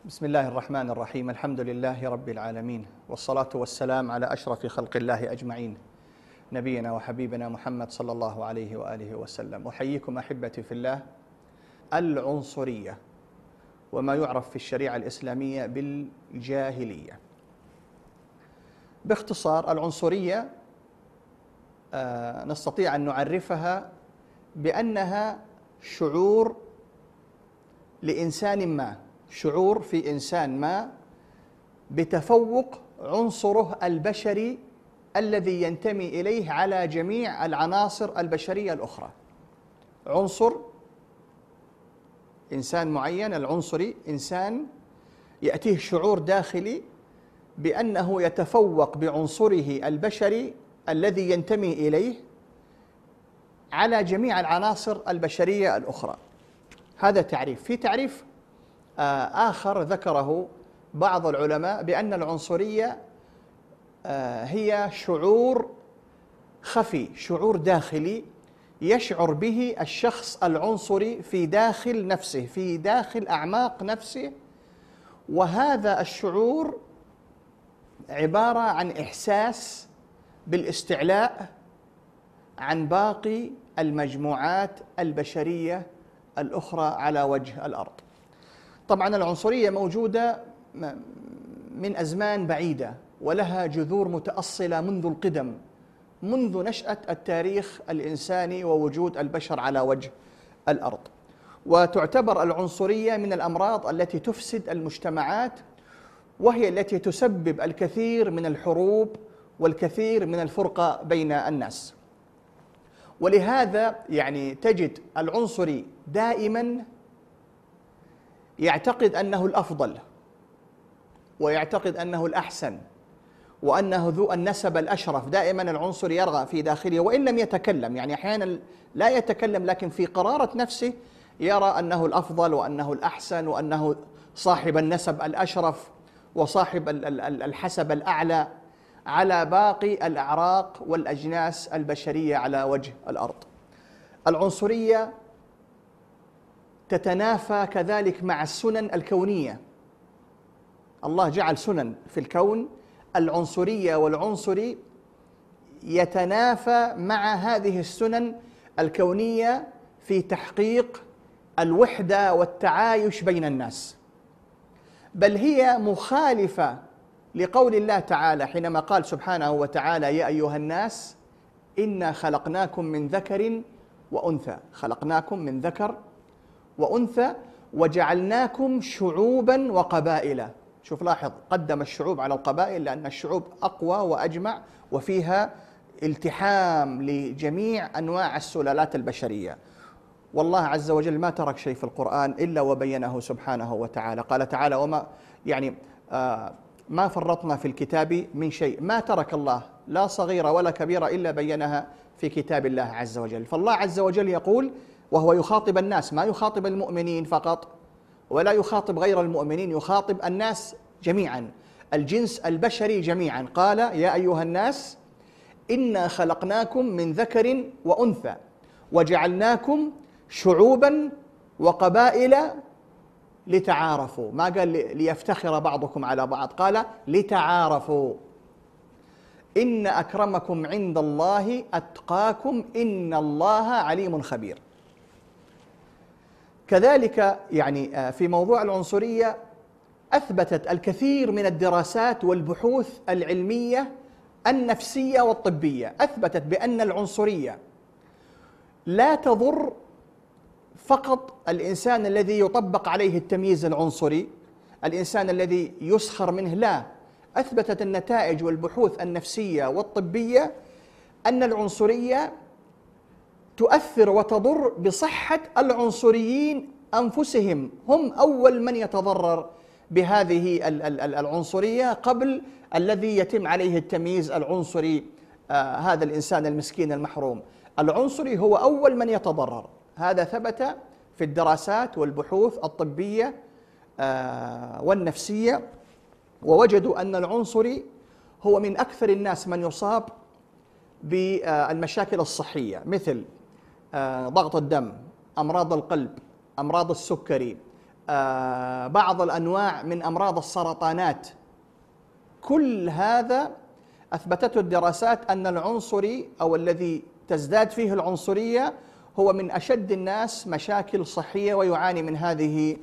بسم الله الرحمن الرحيم. الحمد لله رب العالمين، والصلاة والسلام على أشرف خلق الله أجمعين، نبينا وحبيبنا محمد صلى الله عليه وآله وسلم. أحييكم أحبتي في الله. العنصرية وما يعرف في الشريعة الإسلامية بالجاهلية. باختصار، العنصرية نستطيع أن نعرفها بأنها شعور لإنسان ما، شعور في إنسان ما بتفوق عنصره البشري الذي ينتمي إليه على جميع العناصر البشرية الأخرى. عنصر إنسان معين، العنصري إنسان يأتيه شعور داخلي بأنه يتفوق بعنصره البشري الذي ينتمي إليه على جميع العناصر البشرية الأخرى. هذا تعريف. في تعريف آخر ذكره بعض العلماء بأن العنصرية هي شعور خفي، شعور داخلي يشعر به الشخص العنصري في داخل نفسه، في داخل أعماق نفسه، وهذا الشعور عبارة عن إحساس بالاستعلاء عن باقي المجموعات البشرية الأخرى على وجه الأرض. طبعا العنصرية موجودة من أزمان بعيدة ولها جذور متأصلة منذ القدم، منذ نشأة التاريخ الإنساني ووجود البشر على وجه الأرض. وتعتبر العنصرية من الأمراض التي تفسد المجتمعات، وهي التي تسبب الكثير من الحروب والكثير من الفرقة بين الناس. ولهذا تجد العنصري دائما يعتقد أنه الأفضل، ويعتقد أنه الأحسن، وأنه ذو النسب الأشرف. دائما العنصري يرغب في داخله وإن لم يتكلم، أحيانا لا يتكلم، لكن في قرارة نفسه يرى أنه الأفضل وأنه الأحسن وأنه صاحب النسب الأشرف وصاحب الحسب الأعلى على باقي الأعراق والأجناس البشرية على وجه الأرض. العنصرية تتنافى كذلك مع السنن الكونية. الله جعل سنن في الكون، العنصرية والعنصري يتنافى مع هذه السنن الكونية في تحقيق الوحدة والتعايش بين الناس، بل هي مخالفة لقول الله تعالى حينما قال سبحانه وتعالى: يا أيها الناس إنا خلقناكم من ذكر وأنثى، خلقناكم من ذكر وأنثى وجعلناكم شعوبا وقبائل. شوف، لاحظ، قدم الشعوب على القبائل لأن الشعوب أقوى وأجمع وفيها التحام لجميع أنواع السلالات البشرية. والله عز وجل ما ترك شيء في القرآن إلا وبينه سبحانه وتعالى. قال تعالى: وما ما فرطنا في الكتاب من شيء. ما ترك الله لا صغيرة ولا كبيرة إلا بينها في كتاب الله عز وجل. فالله عز وجل يقول وهو يخاطب الناس، ما يخاطب المؤمنين فقط ولا يخاطب غير المؤمنين، يخاطب الناس جميعا، الجنس البشري جميعا. قال: يا أيها الناس إنا خلقناكم من ذكر وأنثى وجعلناكم شعوبا وقبائل لتعارفوا. ما قال ليفتخر بعضكم على بعض، قال لتعارفوا. إن أكرمكم عند الله أتقاكم إن الله عليم خبير. كذلك في موضوع العنصرية أثبتت الكثير من الدراسات والبحوث العلمية النفسية والطبية، أثبتت بأن العنصرية لا تضر فقط الإنسان الذي يطبق عليه التمييز العنصري، الإنسان الذي يسخر منه، لا. أثبتت النتائج والبحوث النفسية والطبية أن العنصرية تؤثر وتضر بصحة العنصريين أنفسهم، هم أول من يتضرر بهذه العنصرية قبل الذي يتم عليه التمييز العنصري. هذا الإنسان المسكين المحروم، العنصري هو أول من يتضرر. هذا ثبت في الدراسات والبحوث الطبية والنفسية، ووجدوا أن العنصري هو من أكثر الناس من يصاب بالمشاكل الصحية، مثل ضغط الدم، أمراض القلب، أمراض السكري، بعض الأنواع من أمراض السرطانات. كل هذا أثبتته الدراسات أن العنصري أو الذي تزداد فيه العنصرية هو من أشد الناس مشاكل صحية ويعاني من هذه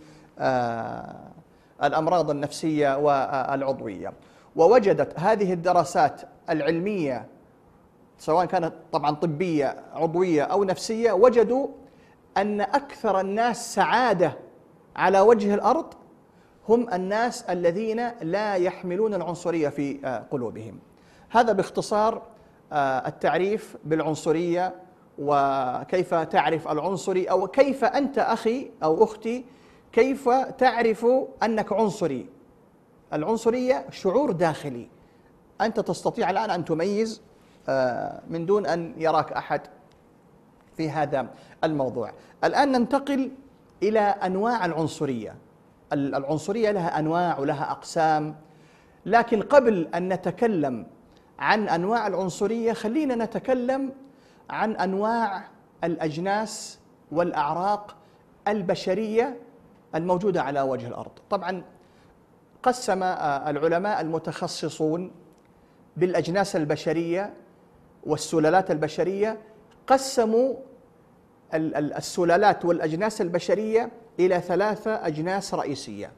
الأمراض النفسية والعضوية. ووجدت هذه الدراسات العلمية سواء كانت طبعا طبية عضوية أو نفسية، وجدوا أن أكثر الناس سعادة على وجه الأرض هم الناس الذين لا يحملون العنصرية في قلوبهم. هذا باختصار التعريف بالعنصرية، وكيف تعرف العنصري، أو كيف أنت أخي أو أختي كيف تعرف أنك عنصري. العنصرية شعور داخلي، أنت تستطيع الآن أن تميز من دون أن يراك أحد في هذا الموضوع. الآن ننتقل إلى أنواع العنصرية. العنصرية لها أنواع ولها أقسام، لكن قبل أن نتكلم عن أنواع العنصرية خلينا نتكلم عن أنواع الأجناس والأعراق البشرية الموجودة على وجه الأرض. طبعا قسم العلماء المتخصصون بالأجناس البشرية والسلالات البشرية، قسموا السلالات والأجناس البشرية إلى 3 أجناس رئيسية،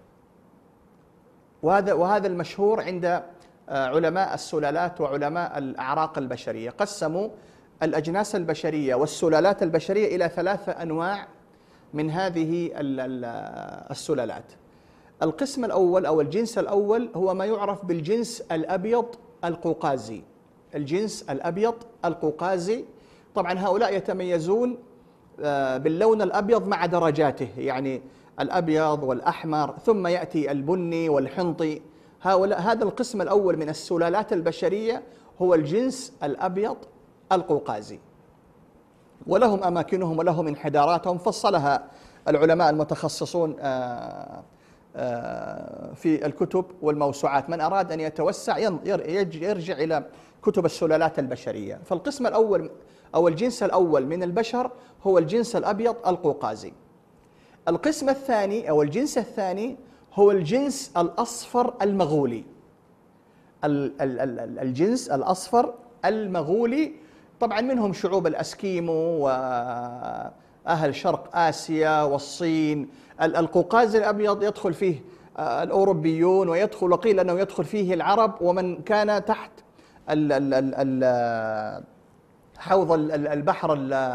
وهذا المشهور عند علماء السلالات وعلماء الأعراق البشرية. قسموا الأجناس البشرية والسلالات البشرية إلى 3 أنواع من هذه السلالات. القسم الأول أو الجنس الأول هو ما يعرف بالجنس الأبيض القوقازي. الجنس الأبيض القوقازي، طبعا هؤلاء يتميزون باللون الأبيض مع درجاته، يعني الأبيض والأحمر، ثم يأتي البني والحنطي. هذا القسم الأول من السلالات البشرية هو الجنس الأبيض القوقازي، ولهم أماكنهم ولهم انحداراتهم فصلها العلماء المتخصصون في الكتب والموسوعات. من أراد أن يتوسع يرجع إلى كتب السلالات البشرية. فالقسم الأول أو الجنس الأول من البشر هو الجنس الأبيض القوقازي. القسم الثاني أو الجنس الثاني هو الجنس الأصفر المغولي. الجنس الأصفر المغولي طبعا منهم شعوب الأسكيمو وأهل شرق آسيا والصين. القوقاز الأبيض يدخل فيه الأوروبيون، وقيل أنه يدخل فيه العرب ومن كان تحت حوض البحر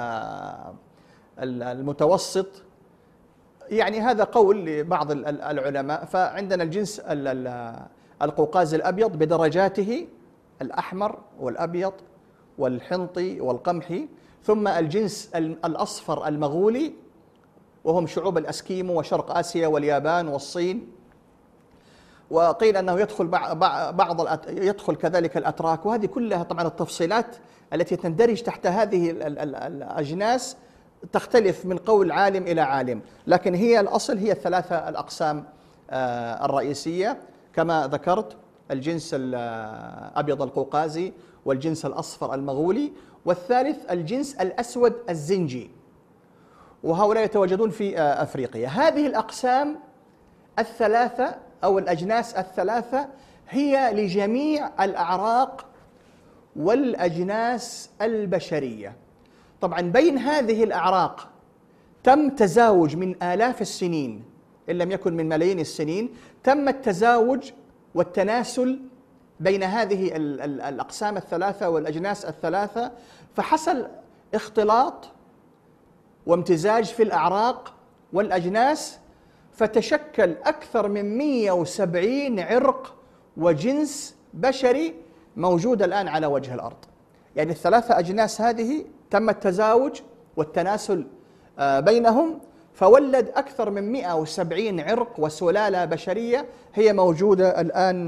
المتوسط، يعني هذا قول لبعض العلماء. فعندنا الجنس القوقاز الأبيض بدرجاته، الأحمر والأبيض والحنطي والقمحي، ثم الجنس الأصفر المغولي وهم شعوب الأسكيمو وشرق آسيا واليابان والصين، وقيل أنه يدخل كذلك الأتراك. وهذه كلها طبعا التفصيلات التي تندرج تحت هذه الأجناس تختلف من قول عالم إلى عالم، لكن هي الأصل هي ال3 الأقسام الرئيسية كما ذكرت: الجنس الأبيض القوقازي، والجنس الأصفر المغولي، والثالث الجنس الأسود الزنجي، وهؤلاء يتواجدون في أفريقيا. هذه الأقسام ال3 أو الأجناس ال3 هي لجميع الأعراق والأجناس البشرية. طبعا بين هذه الأعراق تم تزاوج من آلاف السنين إن لم يكن من ملايين السنين، تم التزاوج والتناسل بين هذه الأقسام ال3 والأجناس ال3، فحصل اختلاط وامتزاج في الأعراق والأجناس، فتشكل أكثر من 170 عرق وجنس بشري موجود الآن على وجه الأرض. يعني ال3 أجناس هذه تم التزاوج والتناسل بينهم، فولد أكثر من 170 عرق وسلالة بشرية هي موجودة الآن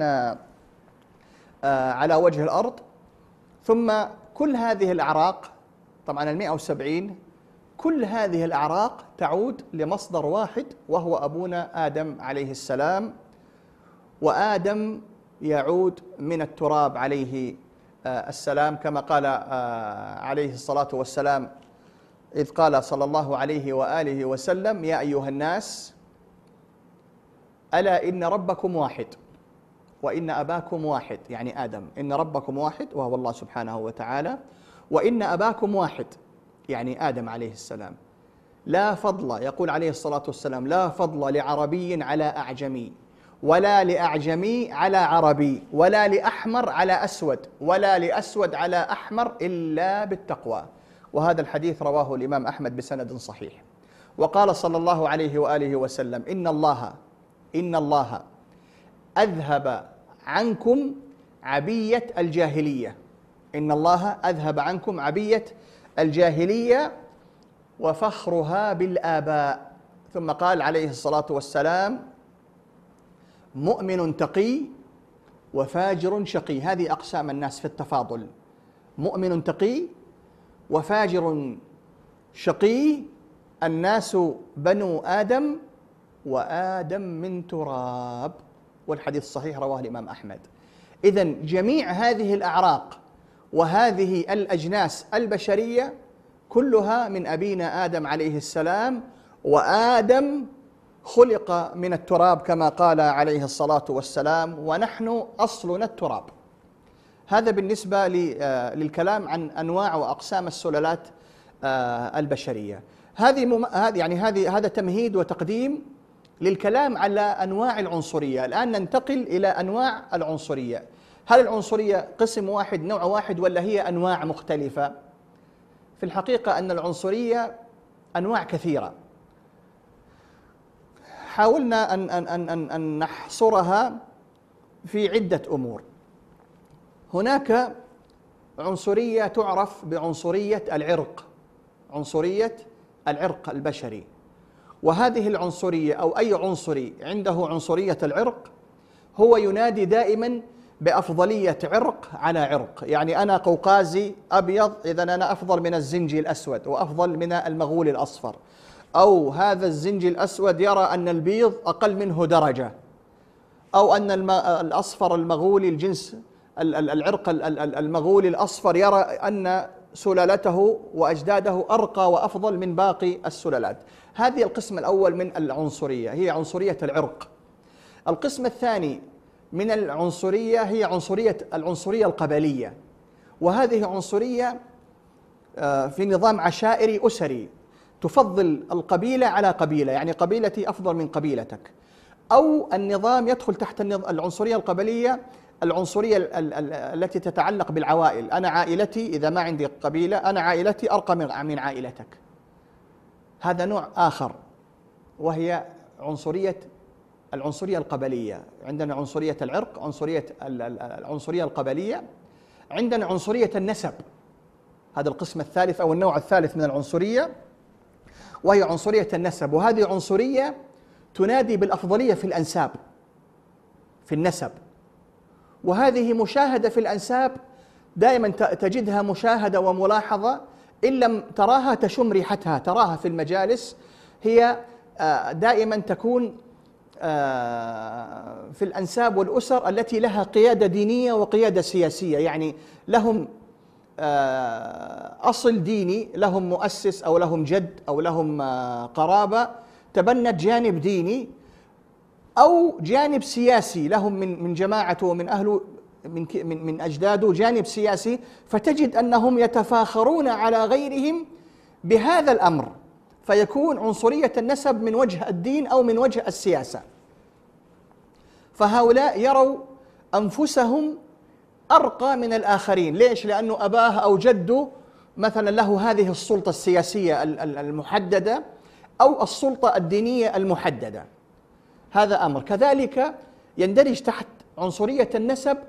على وجه الأرض. ثم كل هذه الأعراق، طبعا 170، كل هذه الأعراق تعود لمصدر واحد وهو أبونا آدم عليه السلام، وآدم يعود من التراب عليه السلام، كما قال عليه الصلاة والسلام إذ قال صلى الله عليه وآله وسلم: يا أيها الناس ألا إن ربكم واحد وإن أباكم واحد، يعني آدم، إن ربكم واحد وهو الله سبحانه وتعالى، وإن أباكم واحد يعني آدم عليه السلام. لا فضل، يقول عليه الصلاة والسلام: لا فضل لعربي على أعجمي، ولا لأعجمي على عربي، ولا لأحمر على أسود، ولا لأسود على أحمر إلا بالتقوى. وهذا الحديث رواه الإمام أحمد بسند صحيح. وقال صلى الله عليه وآله وسلم: إن الله أذهب عنكم عبية الجاهلية. إن الله أذهب عنكم عبية الجاهلية وفخرها بالآباء. ثم قال عليه الصلاة والسلام: مؤمن تقي وفاجر شقي. هذه أقسام الناس في التفاضل: مؤمن تقي وفاجر شقي، الناس بنو آدم وآدم من تراب. والحديث الصحيح رواه الإمام أحمد. إذن جميع هذه الأعراق وهذه الأجناس البشرية كلها من أبينا آدم عليه السلام، وآدم خلق من التراب كما قال عليه الصلاة والسلام: ونحن أصلنا التراب. هذا بالنسبة للكلام عن أنواع وأقسام السلالات البشرية. هذا تمهيد وتقديم للكلام على أنواع العنصرية. الآن ننتقل إلى أنواع العنصرية. هل العنصرية قسم واحد، نوع واحد، ولا هي أنواع مختلفة؟ في الحقيقة أن العنصرية أنواع كثيرة، حاولنا أن نحصرها في عدة أمور. هناك عنصرية تعرف بعنصرية العرق، عنصرية العرق البشري. وهذه العنصرية أو أي عنصري عنده عنصرية العرق هو ينادي دائما بأفضلية عرق على عرق. يعني أنا قوقازي أبيض، إذا أنا أفضل من الزنجي الأسود وأفضل من المغول الأصفر، أو هذا الزنجي الأسود يرى أن البيض أقل منه درجة، أو أن الأصفر المغولي الجنس العرق المغولي الأصفر يرى أن سلالته وأجداده أرقى وأفضل من باقي السلالات. هذه القسم الأول من العنصرية، هي عنصرية العرق. القسم الثاني من العنصرية هي العنصرية القبلية، وهذه عنصرية في نظام عشائري أسري، تفضل القبيلة على قبيلة، يعني قبيلتي أفضل من قبيلتك. أو النظام يدخل تحت العنصرية القبلية، العنصرية التي تتعلق بالعوائل. أنا عائلتي إذا ما عندي قبيلة، أنا عائلتي أرقى من عائلتك. هذا نوع آخر، وهي العنصرية القبلية. عندنا عنصرية العرق، العنصرية القبلية، عندنا عنصرية النسب. هذا القسم الثالث أو النوع الثالث من العنصرية، وهي عنصرية النسب. وهذه عنصرية تنادي بالأفضلية في الأنساب، في النسب. وهذه مشاهدة في الأنساب، دائما تجدها مشاهدة وملاحظة، إن لم تراها تشم ريحتها، تراها في المجالس. هي دائما تكون في الأنساب والأسر التي لها قيادة دينية وقيادة سياسية، يعني لهم أصل ديني، لهم مؤسس أو لهم جد أو لهم قرابة تبنت جانب ديني، أو جانب سياسي لهم من جماعته ومن أهله من أجداده جانب سياسي، فتجد أنهم يتفاخرون على غيرهم بهذا الأمر، فيكون عنصرية النسب من وجه الدين أو من وجه السياسة. فهؤلاء يروا أنفسهم أرقى من الآخرين. ليش؟ لأنه أباه أو جده مثلا له هذه السلطة السياسية المحددة أو السلطة الدينية المحددة. هذا أمر. كذلك يندرج تحت عنصرية النسب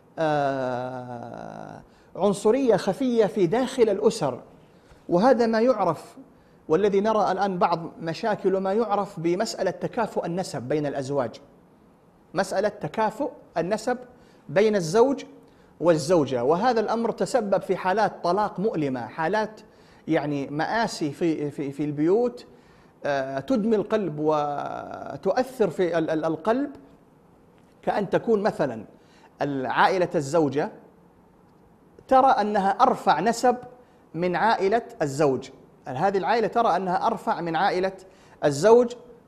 عنصرية خفية في داخل الأسر، وهذا ما يعرف، والذي نرى الآن بعض مشاكل ما يعرف بمسألة تكافؤ النسب بين الأزواج. مسألة تكافؤ النسب بين الزوج والزوجة، وهذا الأمر تسبب في حالات طلاق مؤلمة، حالات يعني مآسي في البيوت، تدمي القلب وتؤثر في القلب. كأن تكون مثلا عائلة الزوجة ترى أنها أرفع نسب من عائلة الزوج، هذه العائلة ترى أنها أرفع من عائلة الزوج،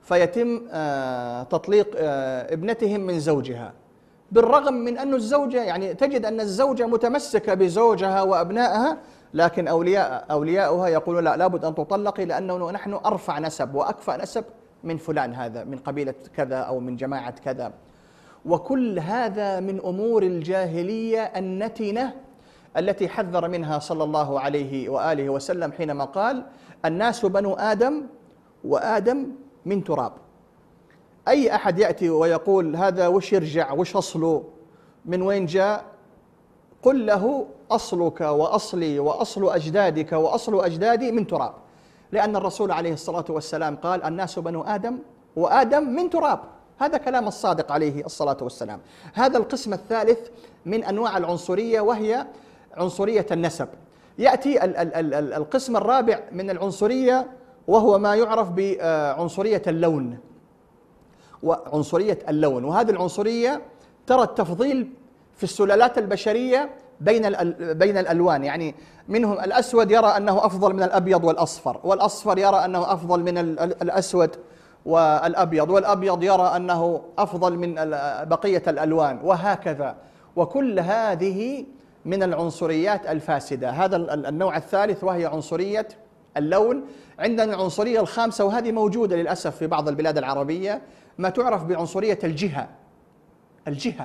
فيتم تطليق ابنتهم من زوجها، بالرغم من أن الزوجة يعني تجد أن الزوجة متمسكة بزوجها وأبنائها، لكن أولياؤها يقولون لا، لابد أن تطلقي لأنه نحن أرفع نسب وأكفأ نسب من فلان، هذا من قبيلة كذا أو من جماعة كذا. وكل هذا من أمور الجاهلية النتنة التي حذر منها صلى الله عليه وآله وسلم حينما قال: الناس بنو آدم وآدم من تراب. أي أحد يأتي ويقول هذا وش يرجع، وش أصله، من وين جاء، قل له: أصلك وأصلي وأصل أجدادك وأصل أجدادي من تراب، لأن الرسول عليه الصلاة والسلام قال: الناس بنو آدم وآدم من تراب. هذا كلام الصادق عليه الصلاة والسلام. هذا القسم الثالث من أنواع العنصرية، وهي عنصرية النسب. يأتي القسم الرابع من العنصرية، وهو ما يعرف بعنصرية اللون. وعنصرية اللون، وهذه العنصرية ترى التفضيل في السلالات البشرية بين الألوان، يعني منهم الأسود يرى أنه أفضل من الأبيض والأصفر، والأصفر يرى أنه أفضل من الأسود والأبيض، والأبيض يرى أنه أفضل من بقية الألوان، وهكذا. وكل هذه من العنصريات الفاسدة. هذا النوع الثالث، وهي عنصرية اللون. عندنا العنصرية الخامسة، وهذه موجودة للأسف في بعض البلاد العربية، ما تعرف بعنصرية الجهة.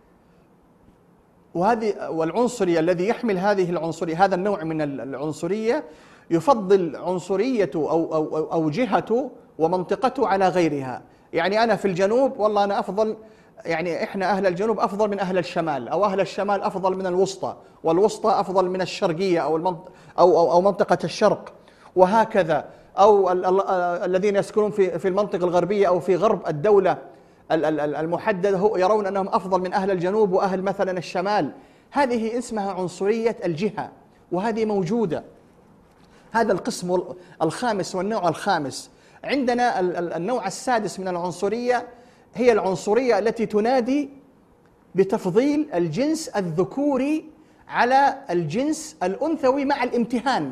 والعنصري الذي يحمل هذه العنصرية، هذا النوع من العنصرية، يفضل عنصريته أو جهته ومنطقته على غيرها. يعني أنا في الجنوب، والله أنا أفضل، يعني إحنا أهل الجنوب أفضل من أهل الشمال، أو أهل الشمال أفضل من الوسطى، والوسطى أفضل من الشرقية أو منطقة الشرق، وهكذا. أو الذين يسكنون في المنطقة الغربية أو في غرب الدولة المحددة يرون أنهم أفضل من أهل الجنوب وأهل مثلا الشمال. هذه اسمها عنصرية الجهة، وهذه موجودة. هذا القسم الخامس والنوع الخامس. عندنا النوع السادس من العنصرية، هي العنصرية التي تنادي بتفضيل الجنس الذكوري على الجنس الأنثوي مع الامتهان.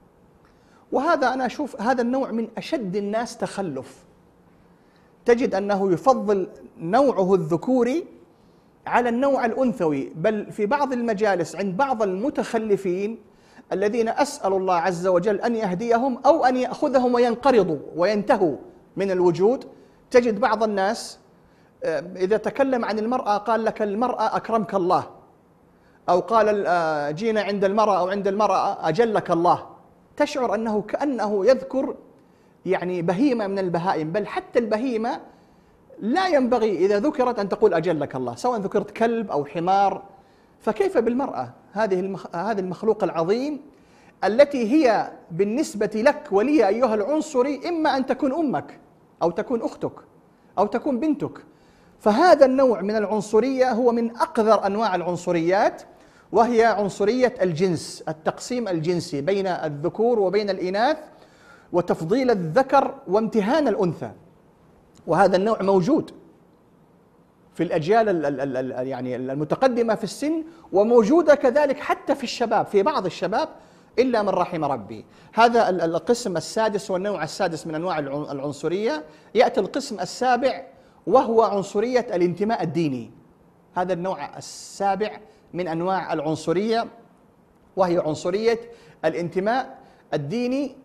وهذا أنا أشوف هذا النوع من أشد الناس تخلف. تجد أنه يفضل نوعه الذكوري على النوع الأنثوي، بل في بعض المجالس عند بعض المتخلفين الذين أسأل الله عز وجل أن يهديهم أو أن يأخذهم وينقرضوا وينتهوا من الوجود. تجد بعض الناس إذا تكلم عن المرأة قال لك: المرأة أكرمك الله، أو قال: جينا عند المرأة أو عند المرأة أجلك الله. تشعر أنه كأنه يذكر يعني بهيمة من البهائم، بل حتى البهيمة لا ينبغي إذا ذكرت أن تقول أجلك الله، سواء ذكرت كلب أو حمار. فكيف بالمرأة، هذا المخلوق العظيم التي هي بالنسبة لك ولي أيها العنصري إما أن تكون أمك أو تكون أختك أو تكون بنتك. فهذا النوع من العنصرية هو من أقذر أنواع العنصريات، وهي عنصرية الجنس، التقسيم الجنسي بين الذكور وبين الإناث، وتفضيل الذكر وامتهان الأنثى. وهذا النوع موجود في الأجيال يعني المتقدمة في السن، وموجودة كذلك حتى في الشباب، في بعض الشباب إلا من رحم ربي. هذا القسم السادس والنوع السادس من أنواع العنصرية. يأتي القسم السابع، وهو عنصرية الانتماء الديني. هذا النوع السابع من أنواع العنصرية، وهي عنصرية الانتماء الديني.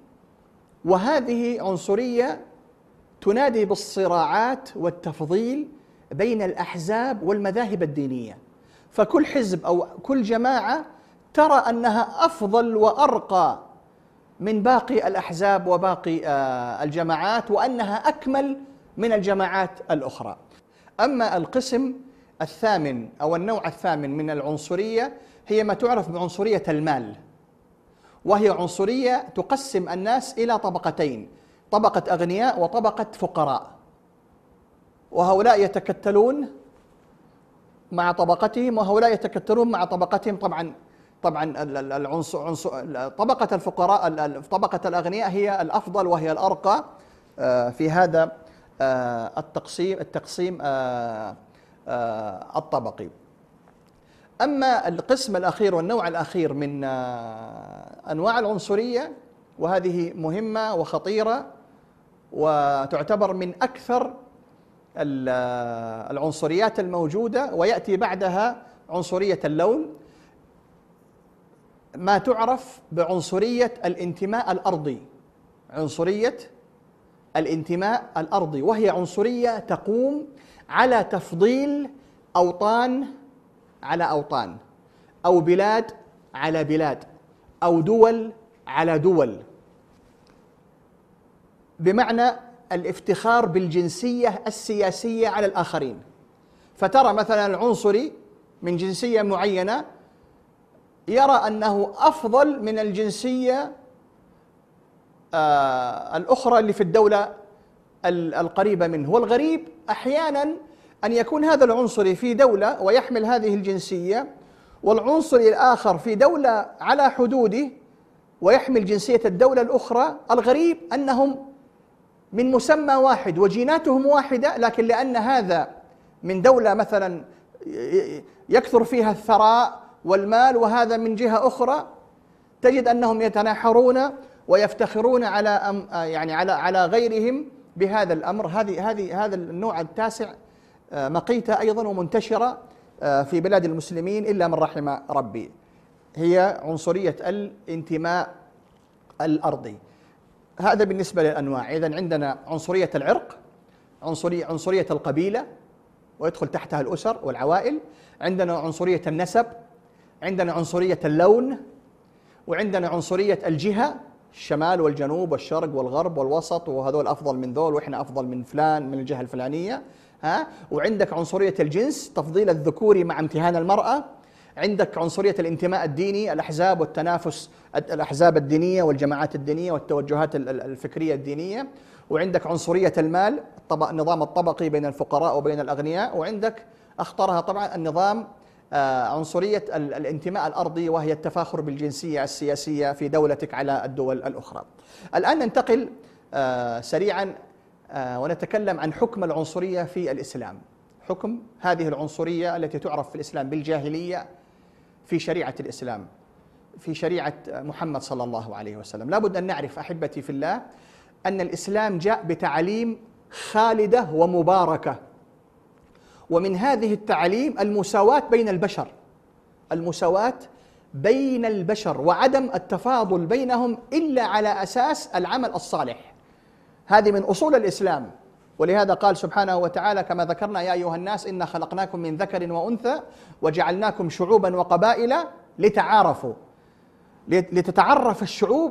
وهذه عنصرية تنادي بالصراعات والتفضيل بين الأحزاب والمذاهب الدينية. فكل حزب أو كل جماعة ترى أنها أفضل وأرقى من باقي الأحزاب وباقي الجماعات، وأنها أكمل من الجماعات الأخرى. أما القسم الثامن أو النوع الثامن من العنصرية، هي ما تعرف بعنصرية المال، وهي عنصرية تقسم الناس إلى طبقتين: طبقة أغنياء وطبقة فقراء. وهؤلاء يتكتلون مع طبقتهم، وهؤلاء يتكتلون مع طبقتهم. طبعا طبقة الفقراء، طبقة الأغنياء هي الأفضل وهي الأرقى في هذا التقسيم الطبقي. أما القسم الأخير والنوع الأخير من أنواع العنصرية، وهذه مهمة وخطيرة وتعتبر من أكثر العنصريات الموجودة، ويأتي بعدها عنصرية اللون، ما تعرف بعنصرية الانتماء الأرضي. عنصرية الانتماء الأرضي، وهي عنصرية تقوم على تفضيل أوطان على أوطان، أو بلاد على بلاد، أو دول على دول، بمعنى الافتخار بالجنسية السياسية على الآخرين. فترى مثلا العنصري من جنسية معينة يرى أنه أفضل من الجنسية الأخرى اللي في الدولة القريبة منه. والغريب أحيانا أن يكون هذا العنصري في دولة ويحمل هذه الجنسية، والعنصري الآخر في دولة على حدوده ويحمل جنسية الدولة الأخرى. الغريب أنهم من مسمى واحد وجيناتهم واحدة، لكن لأن هذا من دولة مثلا يكثر فيها الثراء والمال، وهذا من جهة أخرى، تجد أنهم يتناحرون ويفتخرون على غيرهم بهذا الأمر. هذا النوع التاسع مقيتة أيضا ومنتشرة في بلاد المسلمين إلا من رحم ربي، هي عنصرية الانتماء الأرضي. هذا بالنسبة للأنواع. إذن عندنا عنصرية العرق، عنصرية القبيلة ويدخل تحتها الأسر والعوائل، عندنا عنصرية النسب، عندنا عنصرية اللون، وعندنا عنصرية الجهة، الشمال والجنوب والشرق والغرب والوسط، وهذول أفضل من ذول وإحنا أفضل من فلان من الجهة الفلانية. وعندك عنصرية الجنس، تفضيل الذكور مع امتهان المرأة. عندك عنصرية الانتماء الديني، الأحزاب والتنافس، الأحزاب الدينية والجماعات الدينية والتوجهات الفكرية الدينية. وعندك عنصرية المال، النظام الطبقي بين الفقراء وبين الأغنياء. وعندك أخطرها طبعا النظام عنصرية الانتماء الأرضي، وهي التفاخر بالجنسية السياسية في دولتك على الدول الأخرى. الآن ننتقل سريعا ونتكلم عن حكم العنصرية في الإسلام. حكم هذه العنصرية التي تعرف في الإسلام بالجاهلية في شريعة الإسلام، في شريعة محمد صلى الله عليه وسلم. لابد أن نعرف أحبتي في الله أن الإسلام جاء بتعاليم خالدة ومباركة، ومن هذه التعاليم المساواة بين البشر، المساواة بين البشر، وعدم التفاضل بينهم إلا على أساس العمل الصالح. هذه من أصول الإسلام. ولهذا قال سبحانه وتعالى كما ذكرنا: يا أيها الناس إنا خلقناكم من ذكر وأنثى وجعلناكم شعوبا وقبائل لتعارفوا، لتتعرف الشعوب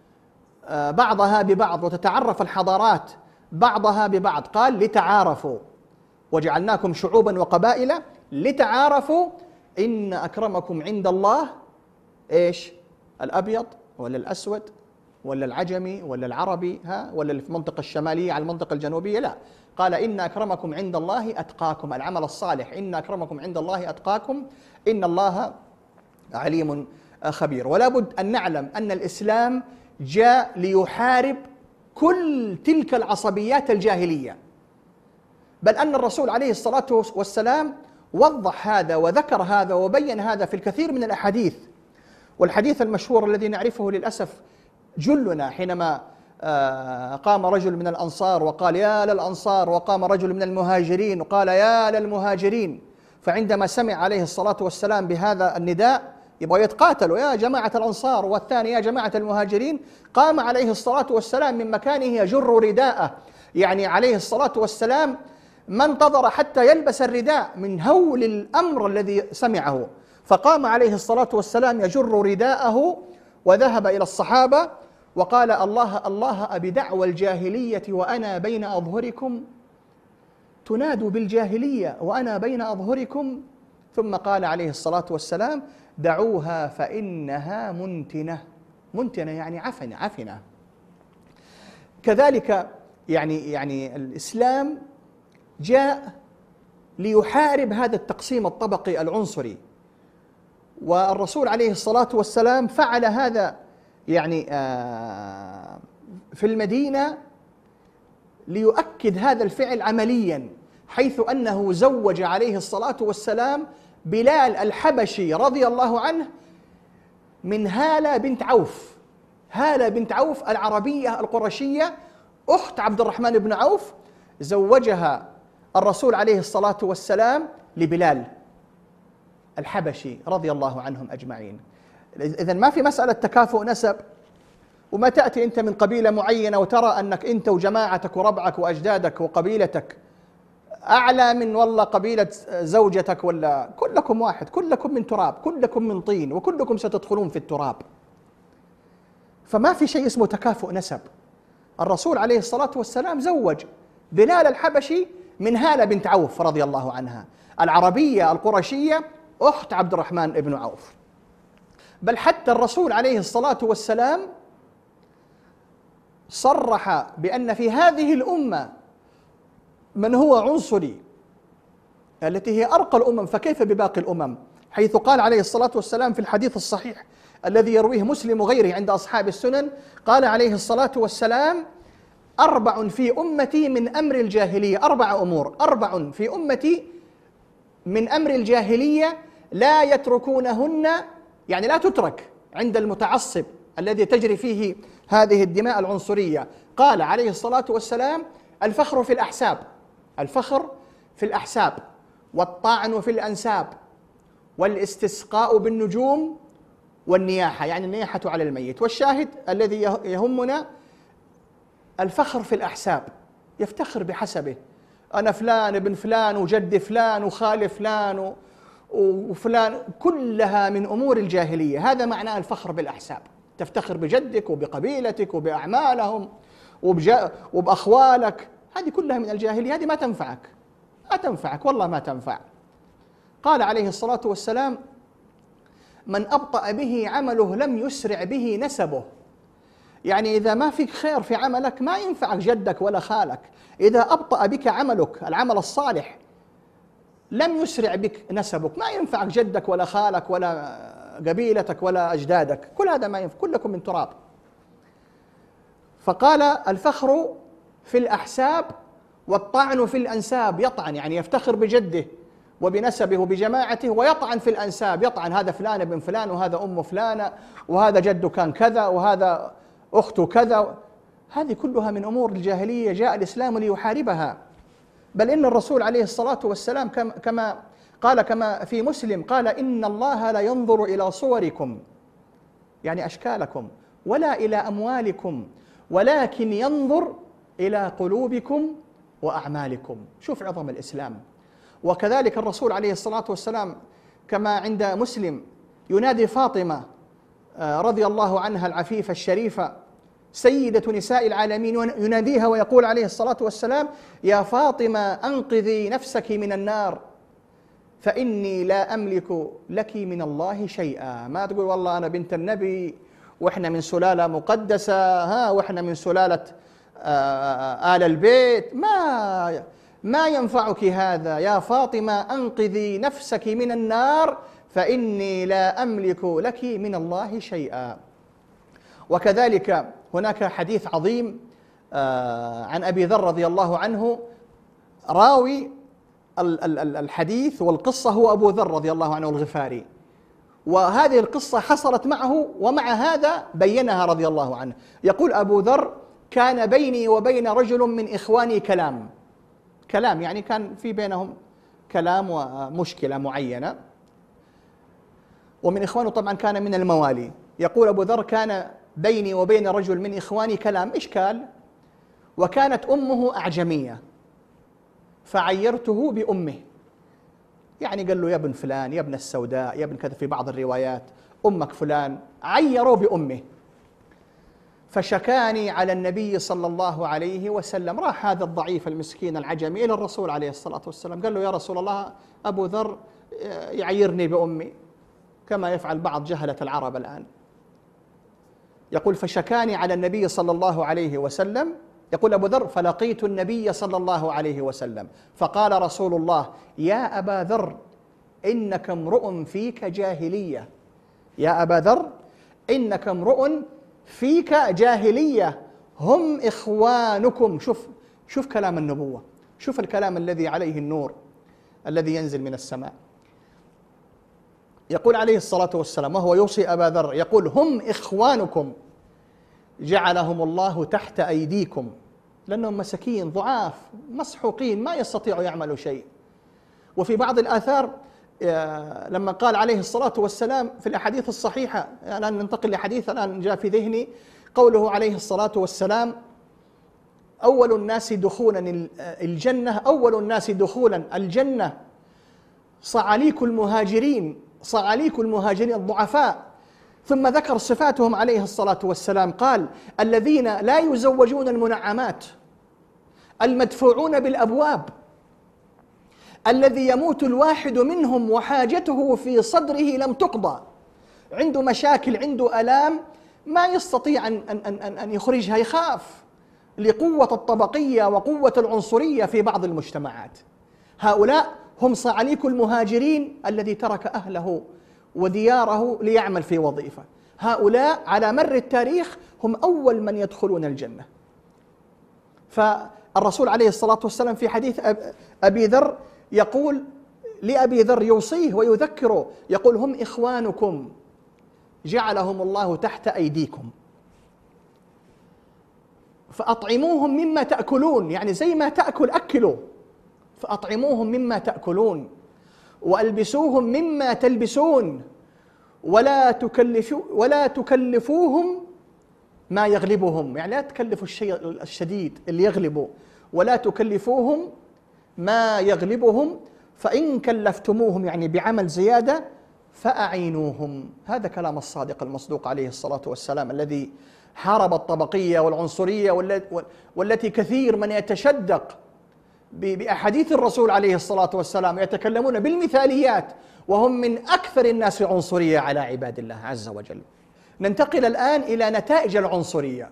بعضها ببعض، وتتعرف الحضارات بعضها ببعض. قال لتعارفوا، وجعلناكم شعوبا وقبائل لتعارفوا إن أكرمكم عند الله إيش؟ الأبيض ولا الأسود ولا العجمي ولا العربي، ولا اللي في المنطقة الشمالية على المنطقة الجنوبية؟ لا، قال إن أكرمكم عند الله أتقاكم، العمل الصالح. إن أكرمكم عند الله أتقاكم إن الله عليم خبير. ولا بد أن نعلم أن الإسلام جاء ليحارب كل تلك العصبيات الجاهلية، بل أن الرسول عليه الصلاة والسلام وضح هذا وذكر هذا وبين هذا في الكثير من الأحاديث. والحديث المشهور الذي نعرفه للأسف جلنا، حينما قام رجل من الأنصار وقال يا للأنصار، وقام رجل من المهاجرين وقال يا للمهاجرين، فعندما سمع عليه الصلاة والسلام بهذا النداء يبغى يتقاتلوا، يا جماعة الأنصار، والثاني يا جماعة المهاجرين، قام عليه الصلاة والسلام من مكانه يجر رداءه، يعني عليه الصلاة والسلام ما انتظر حتى يلبس الرداء من هول الأمر الذي سمعه، فقام عليه الصلاة والسلام يجر رداءه وذهب إلى الصحابة وقال الله الله أبدعوى الجاهلية وأنا بين أظهركم، تنادوا بالجاهلية وأنا بين أظهركم. ثم قال عليه الصلاة والسلام دعوها فإنها منتنة، منتنة يعني عفنة. كذلك يعني الإسلام جاء ليحارب هذا التقسيم الطبقي العنصري، والرسول عليه الصلاة والسلام فعل هذا يعني في المدينة ليؤكد هذا الفعل عمليا، حيث أنه زوج عليه الصلاة والسلام بلال الحبشي رضي الله عنه من هالة بنت عوف. هالة بنت عوف العربية القرشية أخت عبد الرحمن بن عوف زوجها الرسول عليه الصلاة والسلام لبلال الحبشي رضي الله عنهم أجمعين. إذن ما في مسألة تكافؤ نسب، وما تأتي أنت من قبيلة معينة وترى أنك أنت وجماعتك وربعك وأجدادك وقبيلتك أعلى من والله قبيلة زوجتك، ولا كلكم واحد، كلكم من تراب، كلكم من طين، وكلكم ستدخلون في التراب. فما في شيء اسمه تكافؤ نسب. الرسول عليه الصلاة والسلام زوج بلال الحبشي من هالة بنت عوف رضي الله عنها، العربية القرشية أخت عبد الرحمن بن عوف. بل حتى الرسول عليه الصلاة والسلام صرح بأن في هذه الأمة من هو عنصري، التي هي أرقى الأمم، فكيف بباقي الأمم؟ حيث قال عليه الصلاة والسلام في الحديث الصحيح الذي يرويه مسلم وغيره عند أصحاب السنن، قال عليه الصلاة والسلام: 4 في أمتي من أمر الجاهلية، 4 أمور، 4 في أمتي من أمر الجاهلية لا يتركونهن، يعني لا تترك عند المتعصب الذي تجري فيه هذه الدماء العنصرية. قال عليه الصلاة والسلام: الفخر في الأحساب، الفخر في الأحساب، والطعن في الأنساب، والاستسقاء بالنجوم، والنياحة، يعني النياحة على الميت. والشاهد الذي يهمنا الفخر في الأحساب، يفتخر بحسبه، أنا فلان ابن فلان وجد فلان وخال فلان وفلان، كلها من أمور الجاهلية. هذا معنى الفخر بالأحساب، تفتخر بجدك وبقبيلتك وبأعمالهم وبأخوالك، هذه كلها من الجاهلية، هذه ما تنفعك، ما تنفعك والله ما تنفع. قال عليه الصلاة والسلام: من أبطأ به عمله لم يسرع به نسبه. يعني إذا ما فيك خير في عملك ما ينفعك جدك ولا خالك. إذا أبطأ بك عملك، العمل الصالح، لم يسرع بك نسبك، ما ينفعك جدك ولا خالك ولا قبيلتك ولا أجدادك، كل هذا ما ينفع، كلكم من تراب. فقال: الفخر في الأحساب والطعن في الأنساب، يطعن يعني يفتخر بجده وبنسبه وبجماعته، ويطعن في الأنساب، يطعن هذا فلان ابن فلان وهذا أم فلانة وهذا جده كان كذا وهذا أخته كذا. هذه كلها من أمور الجاهلية جاء الإسلام ليحاربها. بل إن الرسول عليه الصلاة والسلام كما في مسلم قال: إن الله لا ينظر إلى صوركم، يعني أشكالكم، ولا إلى أموالكم، ولكن ينظر إلى قلوبكم وأعمالكم. شوف عظم الإسلام. وكذلك الرسول عليه الصلاة والسلام كما عند مسلم ينادي فاطمة رضي الله عنها العفيفة الشريفة سيدة نساء العالمين، يناديها ويقول عليه الصلاة والسلام: يا فاطمة أنقذي نفسك من النار فإني لا أملك لك من الله شيئا. ما تقول والله أنا بنت النبي وإحنا من سلالة مقدسة، وإحنا من سلالة آل البيت، ما ينفعك هذا. يا فاطمة أنقذي نفسك من النار فإني لا أملك لك من الله شيئا. وكذلك هناك حديث عظيم عن أبي ذر رضي الله عنه، راوي الحديث والقصة هو أبو ذر رضي الله عنه الغفاري، وهذه القصة حصلت معه ومع هذا بينها رضي الله عنه. يقول أبو ذر: كان بيني وبين رجل من إخواني كلام يعني كان في بينهم كلام ومشكلة معينة، ومن إخوانه طبعا كان من الموالي. يقول أبو ذر: كان بيني وبين رجل من إخواني كلام، إشكال، وكانت أمه أعجمية، فعيرته بأمه، يعني قال له: يا ابن فلان، يا ابن السوداء، يا ابن كذا، في بعض الروايات أمك فلان، عيروا بأمه. فشكاني على النبي صلى الله عليه وسلم. راح هذا الضعيف المسكين العجمي إلى الرسول عليه الصلاة والسلام، قال له: يا رسول الله، أبو ذر يعيرني بأمي كما يفعل بعض جهلة العرب الآن. يقول: فشكاني على النبي صلى الله عليه وسلم. يقول أبو ذر: فلقيت النبي صلى الله عليه وسلم فقال رسول الله: يا أبا ذر إنك امرؤ فيك جاهلية، يا أبا ذر إنك امرؤ فيك جاهلية، هم إخوانكم. شوف كلام النبوة، شوف الكلام الذي عليه النور الذي ينزل من السماء. يقول عليه الصلاة والسلام وهو يوصي أبا ذر، يقول: هم إخوانكم جعلهم الله تحت أيديكم، لأنهم مساكين ضعاف مسحوقين ما يستطيعوا يعملوا شيء. وفي بعض الآثار لما قال عليه الصلاة والسلام في الأحاديث الصحيحة، الآن ننتقل لحديث الآن جاء في ذهني، قوله عليه الصلاة والسلام: أول الناس دخولا الجنة، أول الناس دخولا الجنة صعاليك المهاجرين، صعاليك المهاجرين الضعفاء. ثم ذكر صفاتهم عليه الصلاة والسلام، قال: الذين لا يزوجون المنعمات، المدفوعون بالأبواب، الذي يموت الواحد منهم وحاجته في صدره لم تقضى، عنده مشاكل، عنده آلام ما يستطيع أن يخرجها، يخاف لقوة الطبقية وقوة العنصرية في بعض المجتمعات. هؤلاء هم صعاليك المهاجرين الذي ترك أهله ودياره ليعمل في وظيفة. هؤلاء على مر التاريخ هم أول من يدخلون الجنة. فالرسول عليه الصلاة والسلام في حديث أبي ذر يقول لأبي ذر، يوصيه ويذكره، يقول: هم إخوانكم جعلهم الله تحت أيديكم فأطعموهم مما تأكلون، يعني زي ما تأكل أكلوا، فأطعموهم مما تأكلون، وألبسوهم مما تلبسون، ولا تكلفوهم ما يغلبهم، يعني لا تكلفوا الشيء الشديد اللي يغلبه، ولا تكلفوهم ما يغلبهم، فإن كلفتموهم يعني بعمل زيادة فأعينوهم. هذا كلام الصادق المصدوق عليه الصلاة والسلام الذي حارب الطبقية والعنصرية، والتي كثير من يتشدق بأحاديث الرسول عليه الصلاة والسلام، يتكلمون بالمثاليات وهم من أكثر الناس عنصرية على عباد الله عز وجل. ننتقل الآن إلى نتائج العنصرية.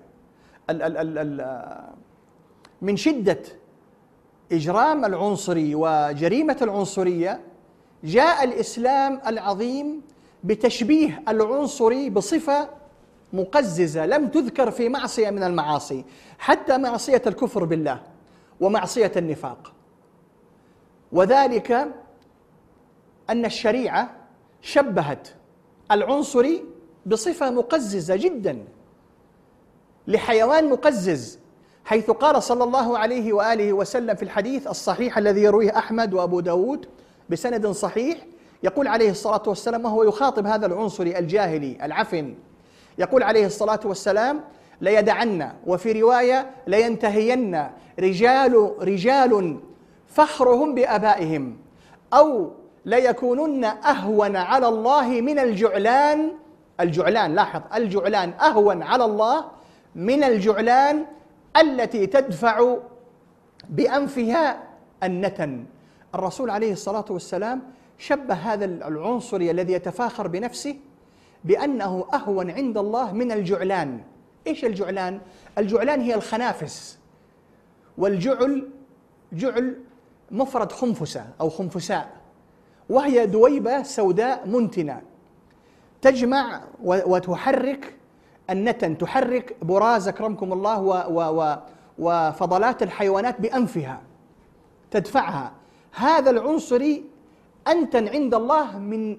من شدة إجرام العنصري وجريمة العنصرية، جاء الإسلام العظيم بتشبيه العنصري بصفة مقززة لم تذكر في معصية من المعاصي، حتى معصية الكفر بالله ومعصية النفاق. وذلك أن الشريعة شبهت العنصري بصفة مقززة جدا لحيوان مقزز، حيث قال صلى الله عليه وآله وسلم في الحديث الصحيح الذي يرويه أحمد وأبو داود بسند صحيح، يقول عليه الصلاة والسلام وهو يخاطب هذا العنصري الجاهلي العفن، يقول عليه الصلاة والسلام: ليدعن، وفي رواية لينتهين رجال فخرهم بآبائهم، أو ليكونن أهون على الله من الجعلان. الجعلان، لاحظ، الجعلان أهون على الله من الجعلان التي تدفع بأنفها النتن. الرسول عليه الصلاة والسلام شبه هذا العنصري الذي يتفاخر بنفسه بأنه أهون عند الله من الجعلان. إيش الجعلان؟ الجعلان هي الخنافس، والجعل جعل مفرد خنفسة أو خنفساء، وهي دويبة سوداء منتنة تجمع وتحرك النتن، تحرك براز أكرمكم الله وفضلات الحيوانات بأنفها تدفعها. هذا العنصري أنتن عند الله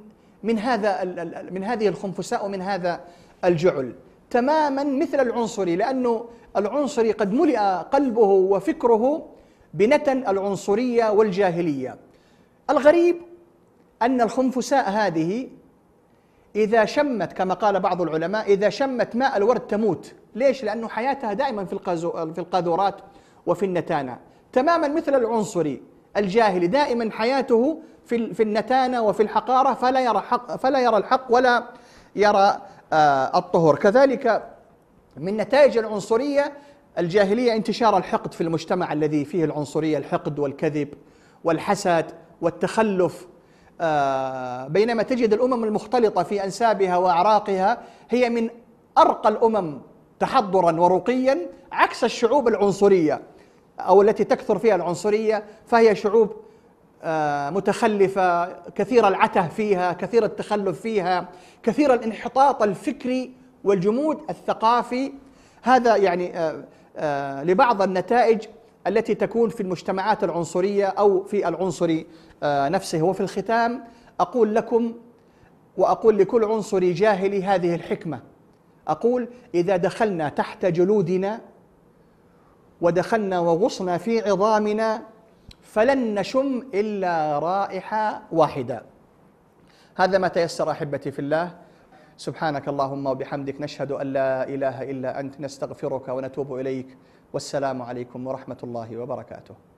من هذه الخنفساء ومن هذا الجعل، تماما مثل العنصري، لأنه العنصري قد ملئ قلبه وفكره بنتن العنصرية والجاهلية. الغريب أن الخنفساء هذه إذا شمت، كما قال بعض العلماء، إذا شمت ماء الورد تموت. ليش؟ لأنه حياتها دائما في القاذورات وفي النتانة، تماما مثل العنصري الجاهلي، دائما حياته في النتانة وفي الحقارة، فلا يرى الحق ولا يرى الطهر. كذلك من نتائج العنصرية الجاهلية انتشار الحقد في المجتمع الذي فيه العنصرية، الحقد والكذب والحسد والتخلف. بينما تجد الأمم المختلطة في أنسابها وأعراقها هي من أرقى الأمم تحضرا ورقيا، عكس الشعوب العنصرية أو التي تكثر فيها العنصرية، فهي شعوب متخلفة، كثير العته فيها، كثير التخلف فيها، كثير الانحطاط الفكري والجمود الثقافي. هذا يعني لبعض النتائج التي تكون في المجتمعات العنصرية أو في العنصري نفسه. وفي الختام أقول لكم وأقول لكل عنصري جاهلي هذه الحكمة، أقول: إذا دخلنا تحت جلودنا ودخلنا وغصنا في عظامنا فلن نشم إلا رائحة واحدة. هذا ما تيسر أحبتي في الله. سبحانك اللهم وبحمدك، نشهد أن لا إله إلا أنت، نستغفرك ونتوب إليك، والسلام عليكم ورحمة الله وبركاته.